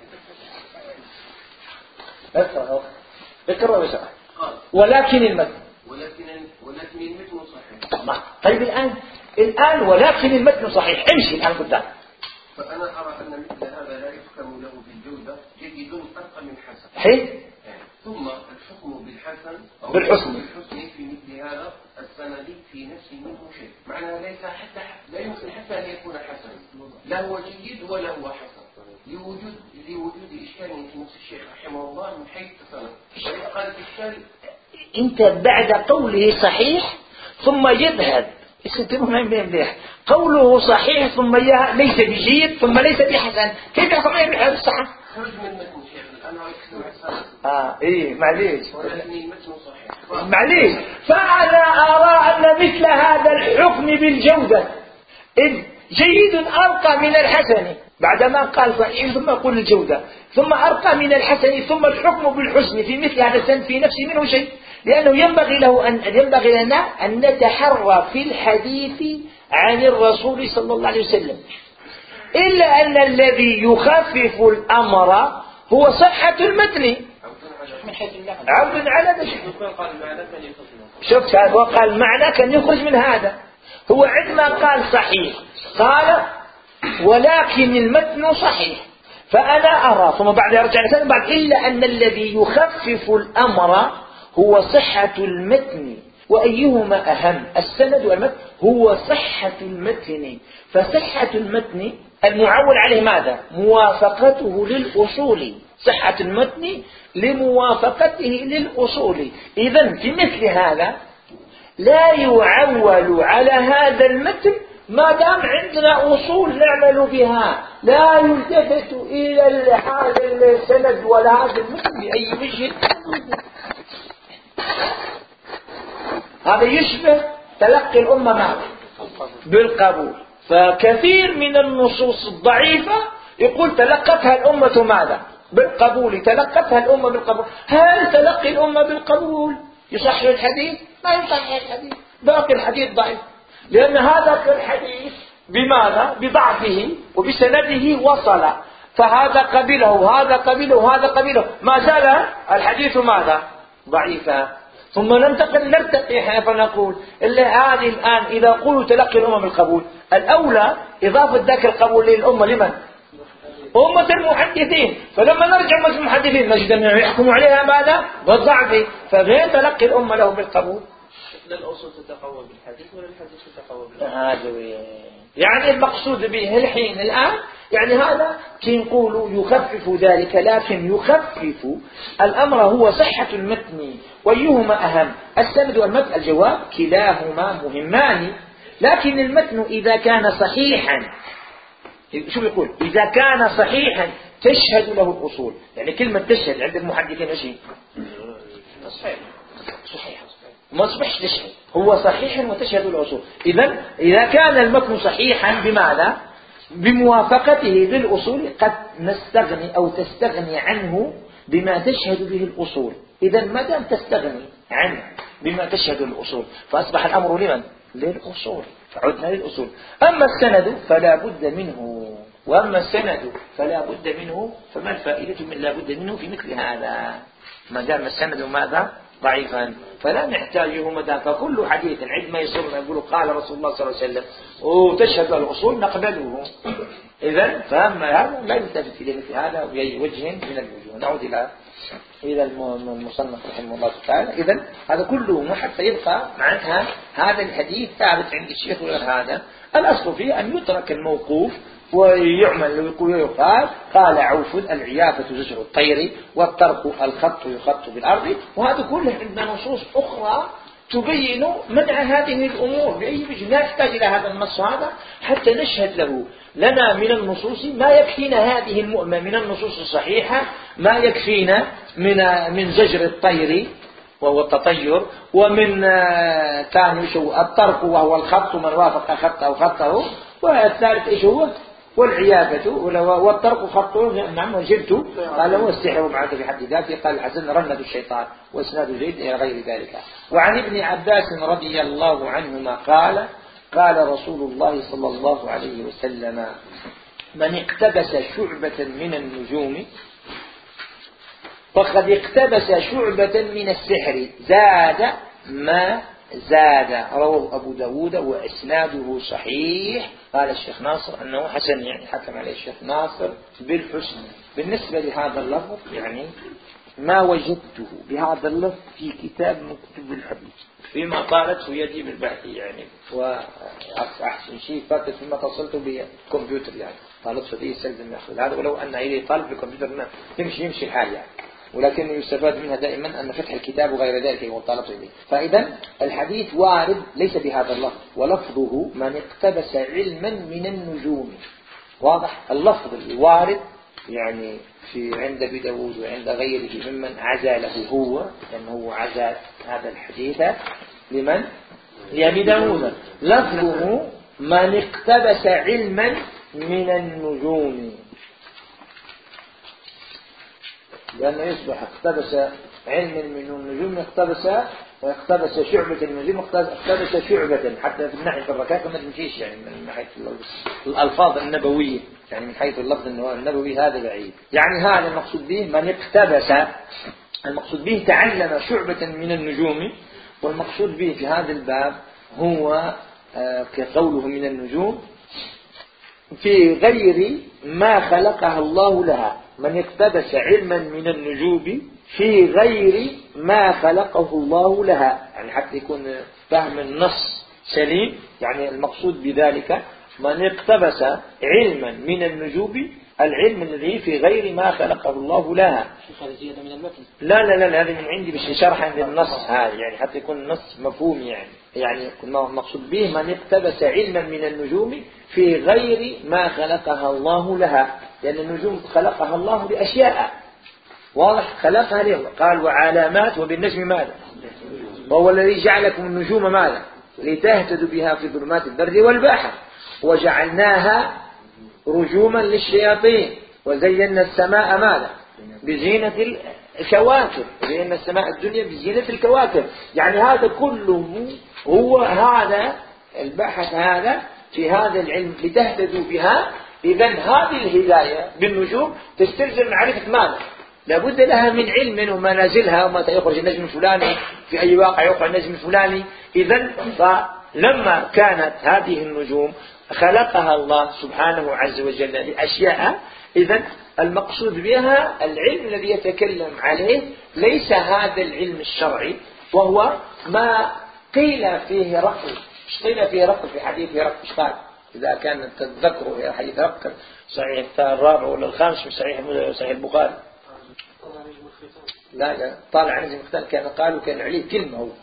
اقرأ اقرأ وشرح. ولكن المتن ولكن ولكن المتن صحيح. طيب الآن الآن ولكن المتن صحيح امشي الآن قدام. فأنا أرى أن مثل هذا لا يحكم له بالجودة جيد أرقى من حسن. حين ثم الحكم بالحسن أو بالحسن بالحسن في مثل هذا السند في نفسه منه شيء، معناه ليس حتى لا يمكن حتى أن يكون حسنا، لا هو جيد ولا هو حسن لوجود لوجود إشكال في نفس الشيخ رحمه الله من حيث السند. ويقال الإشكال أنت بعد قوله صحيح ثم يذهب استنتبه مليح قوله صحيح ثم ليس بجيد ثم ليس بحسن كيف يحكم عليه بالحسن الصحة؟ خرج من المتن شيخ الآن يكتب السند. آه إيه معليش ولكن المتن صحيح. معليش. فأنا أرى أن مثل هذا الحكم بالجودة إذ جيد أرقى من الحسن بعدما قال صحيح ثم يقول الجودة ثم أرقى من الحسن ثم الحكم بالحسن في مثل هذا السند في نفسه منه شيء، لأنه ينبغي له أن ينبغي لنا أن نتحرى في الحديث عن الرسول صلى الله عليه وسلم، إلا أن الذي يخفف الأمر هو صحة المتن عود على شفت هذا وقال معنى كان يخرج من هذا. هو عندما قال صحيح قال ولكن المتن صحيح. فأنا أرى ثم بعد يرجع لسان بعد إلا أن الذي يخفف الأمر هو صحة المتن. وأيهما أهم السند والمتن؟ هو صحة المتن. فصحة المتن المعول عليه ماذا؟ موافقته للأصول. صحة المتن لموافقته للأصول. إذن في مثل هذا لا يعول على هذا المتن ما دام عندنا أصول نعمل بها، لا يلتفت إلى هذا السند ولا هذا المتن بأي وجه. هذا يشبه تلقي الأمة معه بالقبول. فكثير من النصوص الضعيفة يقول تلقتها الأمة ماذا؟ بالقبول. تلقتها الأمة بالقبول. هل تلقي الأمة بالقبول يصحح الحديث؟ ما يصحح الحديث. باقي الحديث ضعيف، لأن هذا الحديث بماذا؟ بضعفه وبسنده وصل، فهذا قبله وهذا قبله وهذا قبله، ما زال الحديث ماذا؟ ضعيفا. ثم ننتقل نرتقي فنقول إلا هذه الآن إذا قلوا تلقي الأمة بالقبول الأولى إضافة ذاك القبول للأمة لمن؟ أمة المحدثين. فلما نرجع أمة المحدثين نجد أن يحكم عليها ماذا؟ بالضعف. فغير تلقي الأمة له بالقبول لا الأصول تتقوى بالحديث ولا الحديث تتقوى بالأصول. هذا يعني المقصود به الحين الآن يعني هذا كنقول يخفف ذلك، لكن يخفف الأمر هو صحة المتن وأيهما أهم السند والمتن؟ الجواب كلاهما مهمان، لكن المتن إذا كان صحيحا شو يقول؟ إذا كان صحيحا تشهد له الأصول. يعني كلمة تشهد عند المحدثين ايش هي؟ صحيح صحيح ما صبحش تشهد، هو صحيح وتشهد الأصول. إذن إذا كان المتن صحيحا بماذا؟ بموافقته للأصول قد نستغني أو تستغني عنه بما تشهد به الأصول. إذن ما دام تستغني عنه بما تشهد الأصول فأصبح الأمر لمن؟ للأصول، فعدنا للأصول. أما السند فلا بد منه، وأما السند فلا بد منه، فما الفائدة من لا بد منه في مثل هذا؟ ما دام السند ماذا؟ ضعيفا فلا نحتاجه مدى. فكل حديث عندما يصيرنا يقول قال رسول الله صلى الله عليه وسلم وتشهد الأصول نقبله. إذن فأما هذا لا يلتفت إلى مثل هذا بأي وجه من الوجوه. نعود إلى إلى المصنف رحمه الله تعالى. إذن هذا كله حتى يبقى معناتها هذا الحديث ثابت عند الشيخ وغير هذا. الأصل فيه أن يترك الموقوف ويعمل ويقول يقال قال عوف العيافة زجر الطير والطرق الخط يخط بالأرض. وهذا كله عندنا نصوص أخرى تبين منع هذه الأمور بأي وجه. لا يحتاج إلى هذا النص هذا حتى نشهد له. لنا من النصوص ما يكفينا هذه المؤمة من النصوص الصحيحة، ما يكفينا من من زجر الطير وهو التطير، ومن ثاني شو الطرق وهو الخط من وافق خطه أو خطه، والثالث إيش هو؟ والعيافة والطرق خطه. نعم وجبت قال هو السحر معك في حد ذاته. قال الحسن رنة الشيطان واسناد زيد إلى غير ذلك. وعن ابن عباس رضي الله عنهما قال قال رسول الله صلى الله عليه وسلم من اقتبس شعبة من النجوم فقد اقتبس شعبة من السحر زاد ما زاد. رواه أبو داود وإسناده صحيح. قال الشيخ ناصر أنه حسن، يعني حكم عليه الشيخ ناصر بالحسن. بالنسبة لهذا اللفظ يعني ما وجدته بهذا اللفظ في كتاب من كتب الحديث فيما طالته يدي بالبحث يعني. وأحسن شيء فاتت فيما اتصلت بالكمبيوتر يعني طالت فيه سلم يأخذ هذا، ولو أن إليه طالب بالكمبيوتر ما يمشي يمشي الحال يعني، ولكن يستفاد منها دائما أن فتح الكتاب وغير ذلك وطالته به. فإذا الحديث وارد ليس بهذا اللفظ، ولفظه من اقتبس علما من النجوم. واضح اللفظ الوارد يعني في عند أبي داود وعند غيره ممن عزى له هو، لأنه هو عزى هذا الحديث لمن؟ لأبي داود. لفظه من اقتبس علما من النجوم، لأنه يصبح اقتبس علما من النجوم اقتبس واقتبس شعبة من النجوم اقتبس شعبة. حتى في ناحية الركاكة ما تمشيش يعني من ناحية الألفاظ النبوية، يعني من حيث اللفظ النبوي هذا بعيد. يعني هذا المقصود به من اقتبس، المقصود به تعلم شعبة من النجوم. والمقصود به في هذا الباب هو كقوله من النجوم في غير ما خلقها الله لها. من اقتبس علما من النجوم في غير ما خلقه الله لها، يعني حتى يكون فهم النص سليم. يعني المقصود بذلك من اقتبس علما من النجوم العلم الذي في غير ما خلقه الله لها. زيادة من المتن؟ لا لا لا هذه من عندي بس شرحا للنص هذا، يعني حتى يكون النص مفهوم. يعني يعني المقصود به من اقتبس علما من النجوم في غير ما خلقها الله لها، لأن النجوم خلقها الله بأشياء واضح خلقها له. قال وعلامات وبالنجم ماذا؟ وهو الذي جعلكم النجوم ماذا؟ لتهتدوا بها في ظلمات البر والبحر وجعلناها رجوما للشياطين وزينا السماء ماذا؟ بزينة الكواكب. زينا السماء الدنيا بزينة الكواكب. يعني هذا كله هو هذا البحث هذا في هذا العلم لتهتدوا بها. إذن هذه الهداية بالنجوم تستلزم معرفة ماذا؟ لابد لها من علم ومنازلها ومتى يخرج النجم الفلاني في أي واقع يقع النجم الفلاني. إذن فلما كانت هذه النجوم خلقها الله سبحانه عز وجل لأشياء، إذن المقصود بها العلم الذي يتكلم عليه ليس هذا العلم الشرعي، وهو ما قيل فيه رقل، مش قيل فيه رقل في حديث رقل، مش قال إذا كان تتذكروا حديث رقل صحيح الرابع ولا الخامس من صحيح صحيح البخاري. لا لا طالع نجم مختلف كان قالوا كان عليه كلمة هو،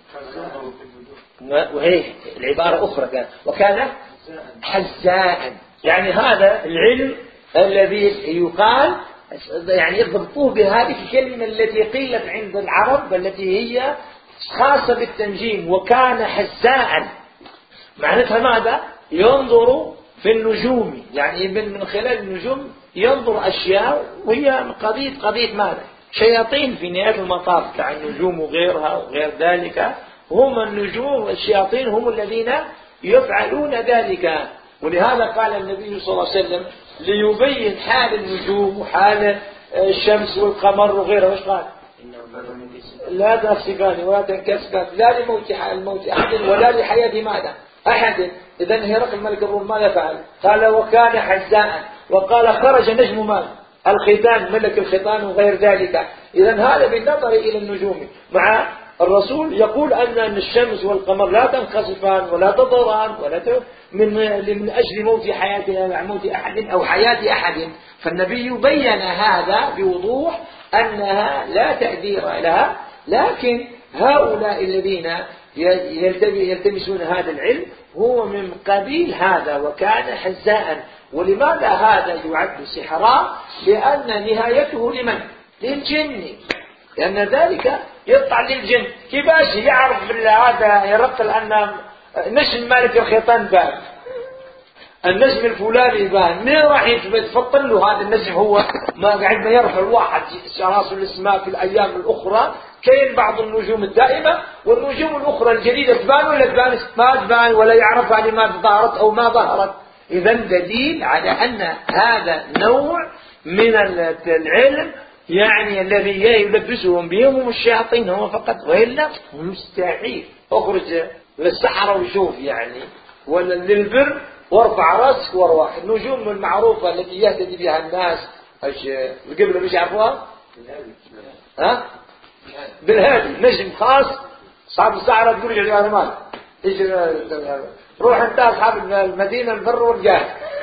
وهي العبارة أخرى كان وكان حزاء. يعني هذا العلم الذي يقال يعني يضبطوه بهذه الكلمة التي قيلت عند العرب التي هي خاصة بالتنجيم، وكان حزاء. معناتها ماذا؟ ينظر في النجوم، يعني من خلال النجوم ينظر أشياء، وهي قضية قضية ماذا؟ شياطين في نهاية المطاف كالنجوم وغيرها وغير ذلك، هم النجوم والشياطين هم الذين يفعلون ذلك. ولهذا قال النبي صلى الله عليه وسلم ليبين حال النجوم وحال الشمس والقمر وغيرها، وش قال؟ لا تنفسكان ولا تنكسكان لا لموت الموت أحد ولا لحياة ماذا أحد. إذن هرقل ملك الروم ماذا فعل؟ قال وكان حزاء، وقال خرج نجم ماذا؟ الختان، ملك الختان وغير ذلك. إذن هذا بالنظر إلى النجوم، مع الرسول يقول أن الشمس والقمر لا تنخسفان ولا تضران ولا ت... من من أجل موت حياتنا مع موت أحد أو حياة أحد. فالنبي بين هذا بوضوح أنها لا تأثير لها، لكن هؤلاء الذين يلتمسون هذا العلم هو من قبيل هذا وكان حزاء. ولماذا هذا يعد سحرا؟ لأن نهايته لمن؟ للجن، لأن ذلك يطلع للجن. كيفاش يعرف هذا يرقل أن نجم مالك الخيطان بان، النجم الفلاني بان، من راح يتفطن له هذا النجم؟ هو ما قاعد ما يرفع الواحد شراس الاسماء في الأيام الأخرى. كاين بعض النجوم الدائمة والنجوم الأخرى الجديدة تبان ولا تبان؟ ما تبان ولا يعرفها لما ظهرت أو ما ظهرت. إذن دليل على أن هذا نوع من العلم يعني الذي يلبسهم بهم الشياطين هم فقط، وإلا مستحيل. أخرج للسحرة وشوف يعني، ولا للبر وارفع راسك وارواح. النجوم المعروفة التي يهتدي بها الناس قبل مش يعرفوها؟ ها؟ بالهادي نجم خاص. أصحاب السحرة تقول يا جماعة مال إيش روح أنت أصحاب المدينة البر والجاه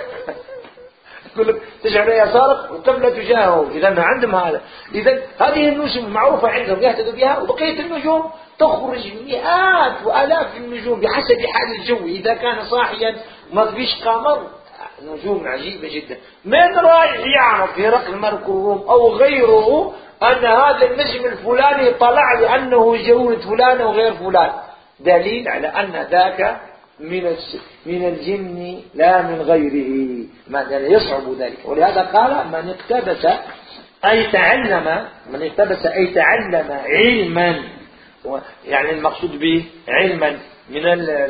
يقول لك تجعل يسارك وقبل تجاهه. إذا عندهم هذا. إذا هذه النجوم معروفة عندهم يهتدوا بها، وبقية النجوم تخرج مئات وآلاف النجوم بحسب حال الجو. إذا كان صاحيا ما فيش قمر، نجوم عجيبة جدا. من رايح يعرف في رقل ملك الروم أو غيره أن هذا النجم الفلاني طلع لأنه جولة فلان وغير فلان؟ دليل على أن ذاك من من الجن لا من غيره، ما يصعب ذلك. ولهذا قال من اقتبس أي تعلم، من اقتبس أي تعلم علما، يعني المقصود به علما من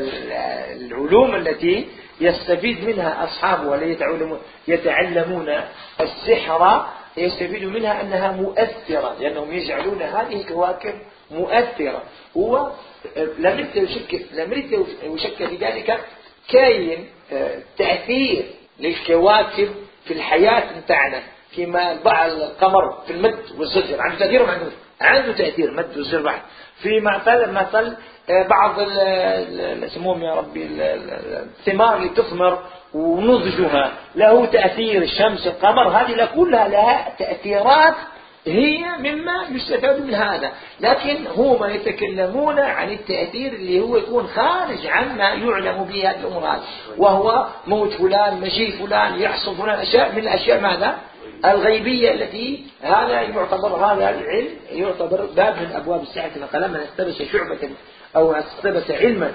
العلوم التي يستفيد منها أصحابها والذين يتعلمون السحر، يستفيد منها أنها مؤثرة، لأنهم يجعلون هذه الكواكب مؤثرة. هو لم يشك لم يشك في ذلك. كاين تأثير للكواكب في الحياة متاعنا، كما بعض القمر في المد والزجر عنده تأثير، ما عنده عنده تأثير مد والزجر بعد. في مثل مثل بعض يسموهم يا ربي الثمار اللي تثمر ونضجها له تأثير. الشمس القمر هذه كلها لها تأثيرات هي مما يستفاد من هذا، لكن هم يتكلمون عن التأثير اللي هو يكون خارج عما يعلم به هذه الأمور هذه، وهو موت فلان، مجيء فلان، يحصل فلان، أشياء من الأشياء ماذا؟ الغيبية، التي هذا يعتبر هذا العلم يعتبر باب من أبواب السحر. كما قال من اقتبس شعبة أو اقتبس علما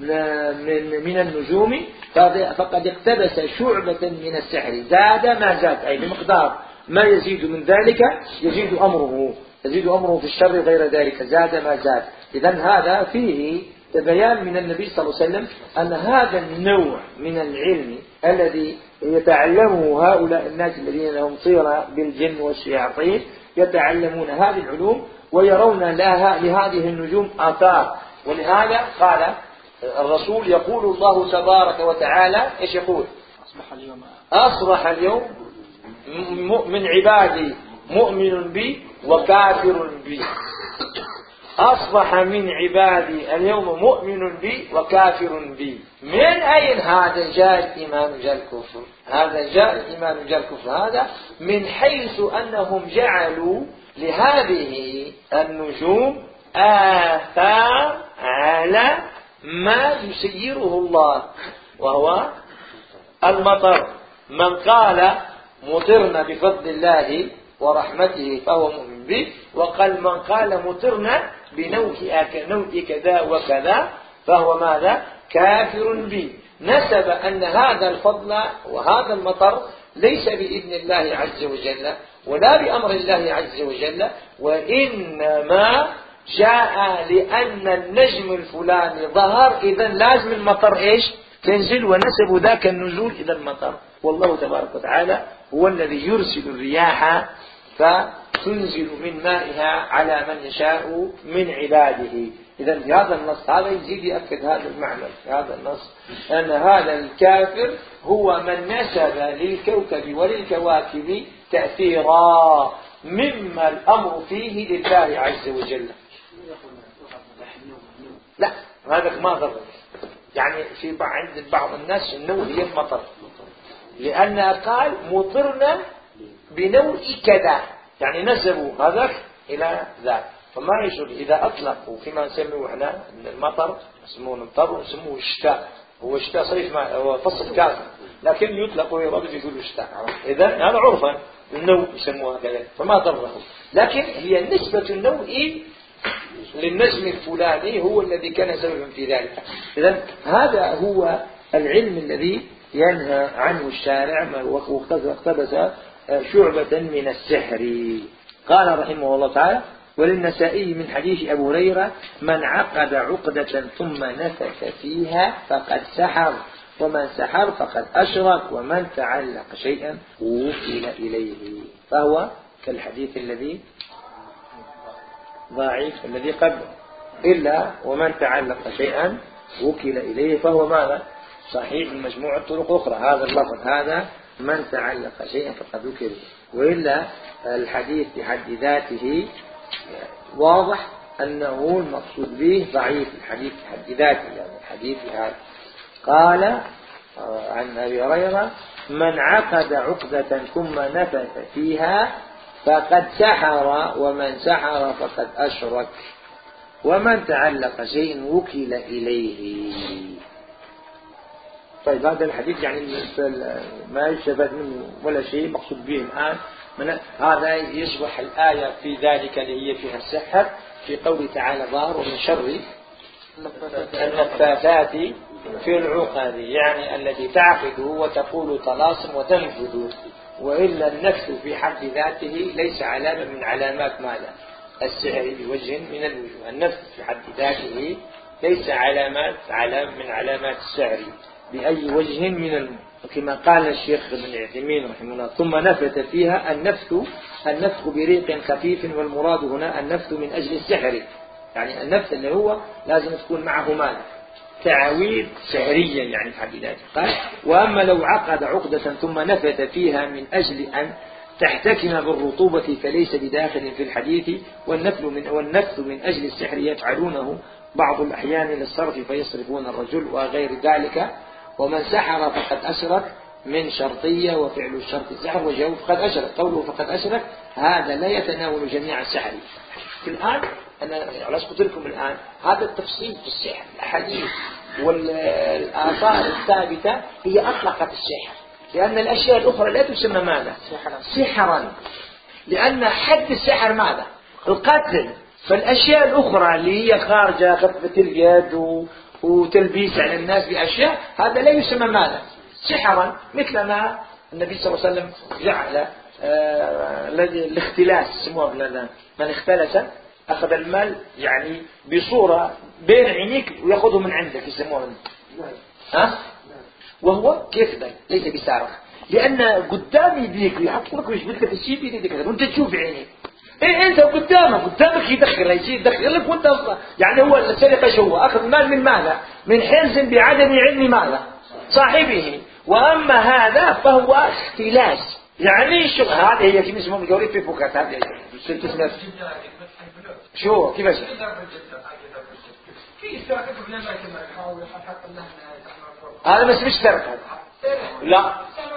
من من النجوم فقد اقتبس شعبة من السحر، زاد ما زاد، أي بمقدار ما يزيد من ذلك يزيد أمره يزيد أمره في الشر غير ذلك، زاد ما زاد. إذن هذا فيه بيان من النبي صلى الله عليه وسلم أن هذا النوع من العلم الذي يتعلمه هؤلاء الناس الذين لهم صيرة بالجن والشياطين يتعلمون هذه العلوم ويرون لها لهذه النجوم آثار. ولهذا قال الرسول يقول الله تبارك وتعالى إيش يقول؟ أصبح اليوم أصبح اليوم من عبادي مؤمن بي وكافر بي. أصبح من عبادي اليوم مؤمن بي وكافر بي. من أين هذا جاء الإيمان جاء الكفر؟ هذا جاء الإيمان جاء الكفر هذا من حيث أنهم جعلوا لهذه النجوم آثار على ما يسيره الله وهو المطر. من قال مطرنا بفضل الله ورحمته فهو مؤمن به، وقال من قال مطرنا بنوع كذا وكذا فهو ماذا؟ كافر به. نسب أن هذا الفضل وهذا المطر ليس بإذن الله عز وجل ولا بأمر الله عز وجل، وإنما جاء لأن النجم الفلاني ظهر إذا لازم المطر إيش؟ تنزل، ونسبوا ذاك النزول إلى المطر. والله تبارك وتعالى هو الذي يرسل الرياح فتنزل من مائها على من يشاء من عباده. إذا هذا النص هذا يزيد يأكد هذا المعنى في هذا النص، أن هذا الكافر هو من نسب للكوكب وللكواكب تأثيرا مما الأمر فيه لله عز وجل. لا هذا ما ضر، يعني في عند بعض الناس النوع هي المطر، لأن قال مطرنا بنوع كذا، يعني نسبوا هذاك إلى ذاك. فما يشعر إذا أطلقوا فيما نسميه إحنا أن المطر نسموه مطر ونسموه الشتاء، هو الشتاء صيف ما هو فصل كامل، لكن يطلق ويرد يقولوا الشتاء. إذا هذا عرفا النوع يسموها كذلك فما ضره، لكن هي نسبة النوع للنجم الفلاني هو الذي كان سببا في ذلك. إذا هذا هو العلم الذي ينهى عنه الشارع، واقتبس شعبة من السحر. قال رحمه الله تعالى: وللنسائي من حديث أبو هريرة: من عقد عقدة ثم نفث فيها فقد سحر، ومن سحر فقد أشرك، ومن تعلق شيئا وكل إليه. فهو كالحديث الذي ضعيف الذي قبله، إلا ومن تعلق شيئا وكل إليه فهو ماذا؟ صحيح بمجموعة طرق أخرى. هذا اللفظ هذا من تعلق شيئا فقد وكل، وإلا الحديث بحد ذاته واضح أنه المقصود به ضعيف الحديث بحد ذاته، يعني الحديث هذا. قال عن أبي هريرة: من عقد عقدة ثم نفث فيها فقد سحر، ومن سحر فقد أشرك، ومن تعلق شيء وكل إليه. طيب هذا الحديث يعني ما يستفاد منه ولا شيء مقصود به الآن. من هذا يشرح الآية في ذلك اللي هي فيها السحر في قوله تعالى: ظاهر ومن شر النفاثات في العقد، يعني التي تعقد وتقول طلاسم وتنفذ. وإلا النفث في حد ذاته ليس علامة من علامات ماذا؟ السحر بوجه من الوجوه. النفث في حد ذاته ليس علامات علام من علامات السحر بأي وجه من الوجوه، كما قال الشيخ ابن عثيمين رحمه الله: ثم نفث فيها. النفث النفث بريق خفيف، والمراد هنا النفث من أجل السحر، يعني النفث اللي هو لازم تكون معه ماذا؟ تعويض سحريا يعني في حد ذاته. قال: وأما لو عقد عقدة ثم نفث فيها من أجل أن تحتكم بالرطوبة فليس بداخل في الحديث. والنفث من, والنفث من أجل السحر يفعلونه بعض الأحيان للصرف فيصرفون الرجل وغير ذلك. ومن سحر فقد أشرك من شرطية، وفعل الشرط السحر، وجاوب فقد أشرك. قوله فقد أشرك هذا لا يتناول جميع السحر. الآن أنا علاش قلت لكم الآن هذا التفصيل في السحر، الحديث والآثار الثابتة هي أطلقت السحر، لأن الأشياء الأخرى لا تسمى ماذا؟ سحرا، لأن حد السحر ماذا؟ القتل. فالأشياء الأخرى اللي هي خارجة خفة اليد وتلبيس على الناس بأشياء هذا لا يسمى ماذا؟ سحرا. مثل ما النبي صلى الله عليه وسلم جعل آه الاختلاس، سموه من اختلس أخذ المال يعني بصورة بين عينيك ويأخذه من عندك، يسموه ها؟ وهو كيف ذلك؟ ليس بسارق، لأن قدام يديك ويحط لك ويشبك لك الشيء بيديك وانت تشوف عينيك. إيه أنت قدامك قدامك يدخل يصير يدخل لك وانت يعني هو السرقة شو؟ أخذ المال من ماذا؟ من حرز بعدم علم ماذا؟ صاحبه. وأما هذا فهو اختلاس، يعني شو هذا؟ هي كم اسمه الجوري في فكرة هذه شو كيف أشياء هذا بس مش ترك لا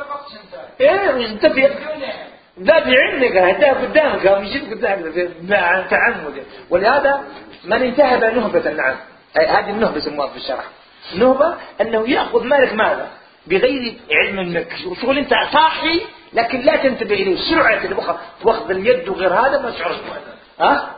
ايه انت في لا بعلمك هدا قدامك يجيب قدامك عن تعمد. ولهذا من انتهب نهبة نعم هذه النهبة سموها في الشرع نهبة انه يأخذ مالك ماذا بغير علم منك شغل انت صاحي لكن لا تنتبه اليه سرعة البخر واخذ اليد وغير هذا ما تشعرش ها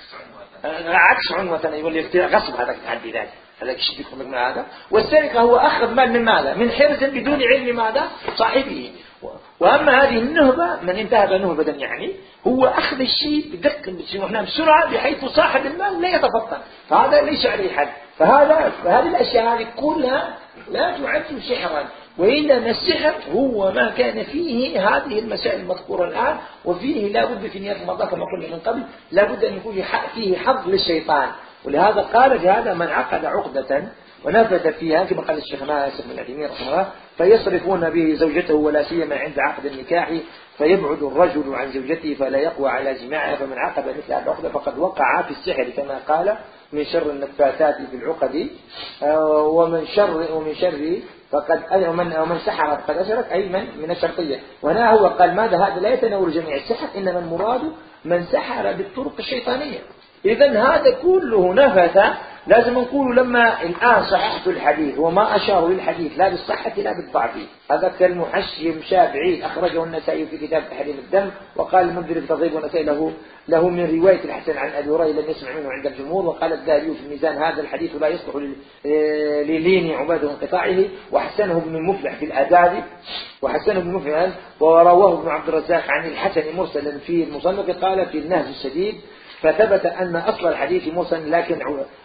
عكس عنوة يولي غصب هذا تعدي ذلك هذا يشد يكون من هذا. والسرقة هو أخذ مال من ماذا من حرز بدون علم ماذا صاحبه. وأما هذه النهبة من انتهب نهبة يعني هو أخذ الشيء بدقة ونحن بسرعة بحيث صاحب المال لا يتفطن فهذا ليس عليه حد. فهذا فهذه الأشياء هذه كلها لا تعد سحرا وإنما السحر هو ما كان فيه هذه المسائل المذكورة الآن وفيه لا بد في نيات المرضى كما قلنا من قبل لا بد أن يكون فيه حظ للشيطان. ولهذا قال في هذا من عقد عقدة ونفذ فيها كما قال الشيخ ناصر بن عثيمين رحمه الله فيصرفون به زوجته ولا سيما عند عقد النكاح فيبعد الرجل عن زوجته فلا يقوى على جماعها فمن عقد مثل هذه العقدة فقد وقع في السحر كما قال من شر النفاثات في العقد ومن شر ومن شر فقد ومن ومن سحر فقد أشرك أي من من الشرطية. وهنا هو قال ماذا هذا لا يتناول جميع السحر إنما المراد من سحر بالطرق الشيطانية. إذن هذا كله نفث لازم نقول لما الآن صححت الحديث وما أشاروا للحديث لا بالصحة لا بالضعف. هذا كالمحشي شافعي أخرجه النسائي في كتاب تحريم الدم وقال المنذر في تضيب والنسائي له له من رواية الحسن عن أبي هريرة لم يسمع منه عند الجمهور. وقال الداري في الميزان هذا الحديث لا يصلح للين عباده انقطاعه وحسنه ابن المفلح في الآداب وحسنه ابن المفلح ورواه ابن عبد الرزاق عن الحسن مرسلا في المصنف قال في النهج الشديد فثبت أن أصل الحديث مرسل لكن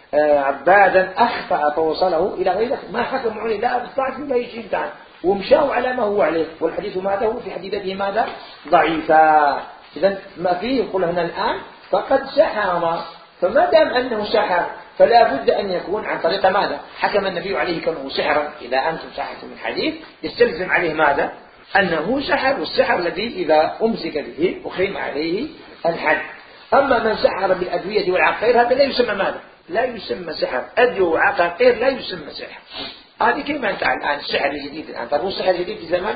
عبادا أخطأ فوصله إلى غيره ما حكموا عليه لا بالضعف ولا شيء ثاني ومشاوا على ما هو عليه والحديث ماذا هو في حديثه ماذا ضعيفا. إذن ما فيه يقول هنا الآن فقد سحر فما دام أنه سحر فلا بد أن يكون عن طريق ماذا حكم النبي عليه كونه سحرا. إذا أنتم سحرتم من حديث يستلزم عليه ماذا أنه سحر والسحر الذي إذا أمسك به أقيم عليه الحد. أما من سحر بالأدوية والعقاقير هذا لا يسمى ماذا لا يسمى سحر. أدوية وعقاقير لا يسمى سحر. هذه كما أنت الآن السحر الجديد الآن ترى السحر الجديد في زمان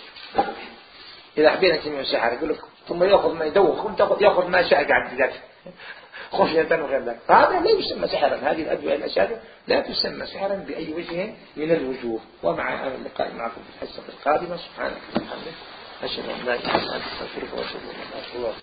إذا حبينا نسميه سحر يقول لك ثم يأخذ ما يدوخ ثم يأخذ ما شاء قاعد ذلك خشية وغير ذلك فهذا لا يسمى سحرا. هذه الأدوية الأشياء لا تسمى سحرا بأي وجه من الوجوه. ومع اللقاء معكم في الحصة القادمة سبحانك وبحمدك أشهد أن لا إله إلا أنت أستغفرك وأتوب إليك.